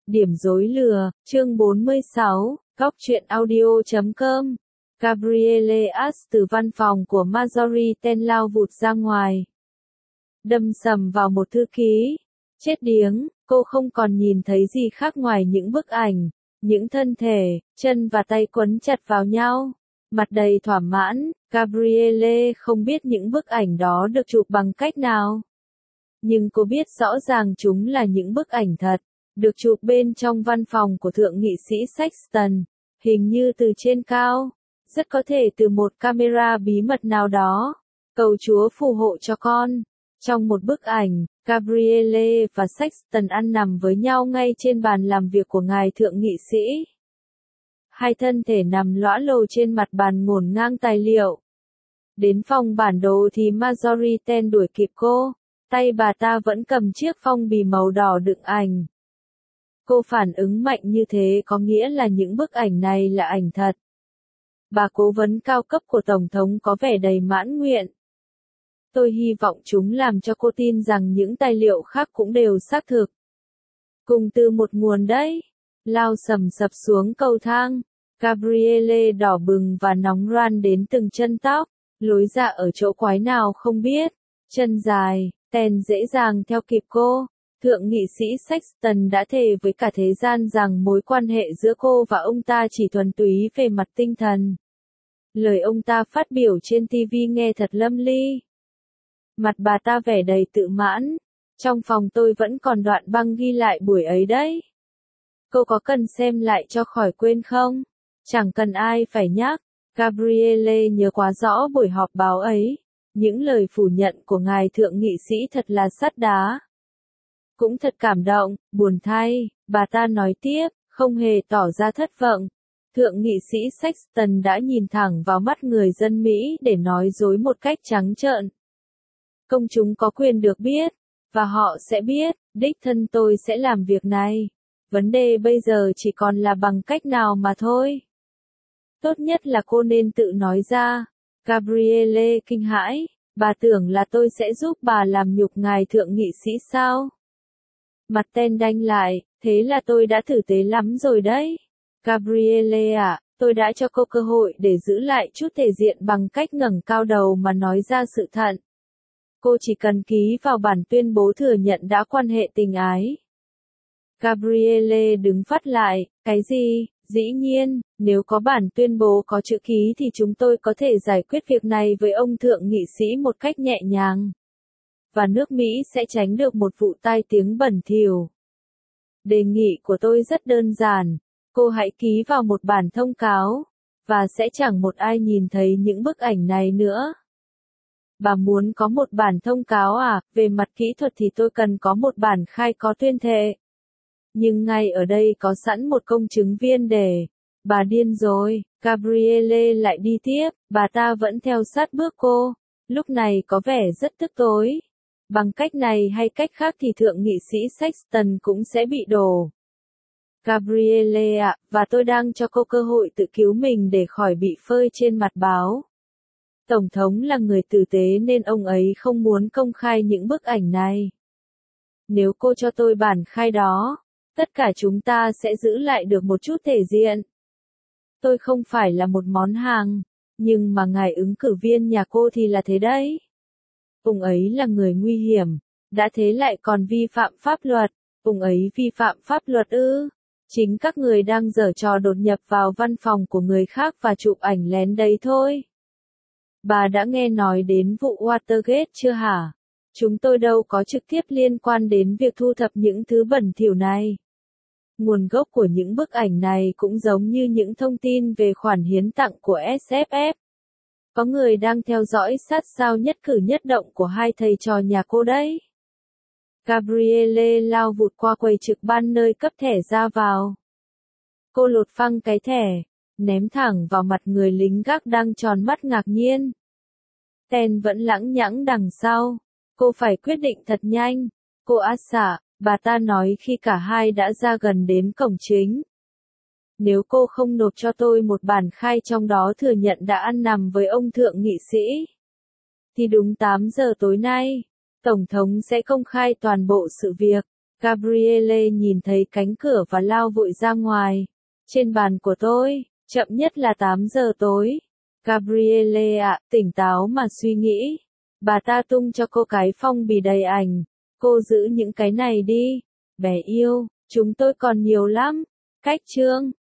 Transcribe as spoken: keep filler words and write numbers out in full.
Điểm rối lừa, chương bốn mươi sáu, góc truyện audio chấm com. Gabrielle Ash từ văn phòng của Marjorie Ten lao vụt ra ngoài. Đâm sầm vào một thư ký. Chết điếng, cô không còn nhìn thấy gì khác ngoài những bức ảnh, những thân thể, chân và tay quấn chặt vào nhau. Mặt đầy thỏa mãn, Gabrielle không biết những bức ảnh đó được chụp bằng cách nào. Nhưng cô biết rõ ràng chúng là những bức ảnh thật, được chụp bên trong văn phòng của thượng nghị sĩ Sexton, hình như từ trên cao, rất có thể từ một camera bí mật nào đó. Cầu Chúa phù hộ cho con. Trong một bức ảnh, Gabrielle và Sexton ăn nằm với nhau ngay trên bàn làm việc của ngài thượng nghị sĩ. Hai thân thể nằm lõa lồ trên mặt bàn ngổn ngang tài liệu. Đến phòng bản đồ thì Marjorie Ten đuổi kịp cô, tay bà ta vẫn cầm chiếc phong bì màu đỏ đựng ảnh. Cô phản ứng mạnh như thế có nghĩa là những bức ảnh này là ảnh thật. Bà cố vấn cao cấp của Tổng thống có vẻ đầy mãn nguyện. Tôi hy vọng chúng làm cho cô tin rằng những tài liệu khác cũng đều xác thực. Cùng từ một nguồn đấy. Lao sầm sập xuống cầu thang. Gabrielle đỏ bừng và nóng ran đến từng chân tóc. Lối dạ ở chỗ quái nào không biết. Chân dài, Ten dễ dàng theo kịp cô. Thượng nghị sĩ Sexton đã thề với cả thế gian rằng mối quan hệ giữa cô và ông ta chỉ thuần túy về mặt tinh thần. Lời ông ta phát biểu trên ti vi nghe thật lâm ly. Mặt bà ta vẻ đầy tự mãn. Trong phòng tôi vẫn còn đoạn băng ghi lại buổi ấy đấy. Cô có cần xem lại cho khỏi quên không? Chẳng cần ai phải nhắc. Gabrielle nhớ quá rõ buổi họp báo ấy. Những lời phủ nhận của ngài thượng nghị sĩ thật là sắt đá. Cũng thật cảm động, buồn thay, bà ta nói tiếp, không hề tỏ ra thất vọng. Thượng nghị sĩ Sexton đã nhìn thẳng vào mắt người dân Mỹ để nói dối một cách trắng trợn. Công chúng có quyền được biết, và họ sẽ biết, đích thân tôi sẽ làm việc này. Vấn đề bây giờ chỉ còn là bằng cách nào mà thôi. Tốt nhất là cô nên tự nói ra. Gabrielle kinh hãi, bà tưởng là tôi sẽ giúp bà làm nhục ngài thượng nghị sĩ sao? Mặt Ten đanh lại, thế là tôi đã tử tế lắm rồi đấy. Gabrielle à, tôi đã cho cô cơ hội để giữ lại chút thể diện bằng cách ngẩng cao đầu mà nói ra sự thật. Cô chỉ cần ký vào bản tuyên bố thừa nhận đã quan hệ tình ái. Gabrielle đứng phát lại, cái gì? Dĩ nhiên, nếu có bản tuyên bố có chữ ký thì chúng tôi có thể giải quyết việc này với ông thượng nghị sĩ một cách nhẹ nhàng. Và nước Mỹ sẽ tránh được một vụ tai tiếng bẩn thỉu. Đề nghị của tôi rất đơn giản, cô hãy ký vào một bản thông cáo, và sẽ chẳng một ai nhìn thấy những bức ảnh này nữa. Bà muốn có một bản thông cáo à? Về mặt kỹ thuật thì tôi cần có một bản khai có tuyên thệ. Nhưng ngay ở đây có sẵn một công chứng viên để... Bà điên rồi, Gabrielle lại đi tiếp, bà ta vẫn theo sát bước cô, lúc này có vẻ rất tức tối. Bằng cách này hay cách khác thì thượng nghị sĩ Sexton cũng sẽ bị đổ. Gabrielle ạ, và tôi đang cho cô cơ hội tự cứu mình để khỏi bị phơi trên mặt báo. Tổng thống là người tử tế nên ông ấy không muốn công khai những bức ảnh này. Nếu cô cho tôi bản khai đó, tất cả chúng ta sẽ giữ lại được một chút thể diện. Tôi không phải là một món hàng, nhưng mà ngài ứng cử viên nhà cô thì là thế đấy. Ông ấy là người nguy hiểm, đã thế lại còn vi phạm pháp luật. Ông ấy vi phạm pháp luật ư? Chính các người đang giở trò đột nhập vào văn phòng của người khác và chụp ảnh lén đấy thôi. Bà đã nghe nói đến vụ Watergate chưa hả? Chúng tôi đâu có trực tiếp liên quan đến việc thu thập những thứ bẩn thỉu này. Nguồn gốc của những bức ảnh này cũng giống như những thông tin về khoản hiến tặng của ét ép ép. Có người đang theo dõi sát sao nhất cử nhất động của hai thầy trò nhà cô đấy. Gabrielle lao vụt qua quầy trực ban nơi cấp thẻ ra vào. Cô lột phăng cái thẻ, ném thẳng vào mặt người lính gác đang tròn mắt ngạc nhiên. Ten vẫn lẳng nhẳng đằng sau. Cô phải quyết định thật nhanh. Cô át xả, bà ta nói khi cả hai đã ra gần đến cổng chính. Nếu cô không nộp cho tôi một bản khai trong đó thừa nhận đã ăn nằm với ông thượng nghị sĩ, thì đúng tám giờ tối nay, Tổng thống sẽ công khai toàn bộ sự việc. Gabrielle nhìn thấy cánh cửa và lao vội ra ngoài. Trên bàn của tôi, chậm nhất là tám giờ tối. Gabrielle ạ, tỉnh táo mà suy nghĩ. Bà ta tung cho cô cái phong bì đầy ảnh. Cô giữ những cái này đi. Bé yêu, chúng tôi còn nhiều lắm. Cách chương.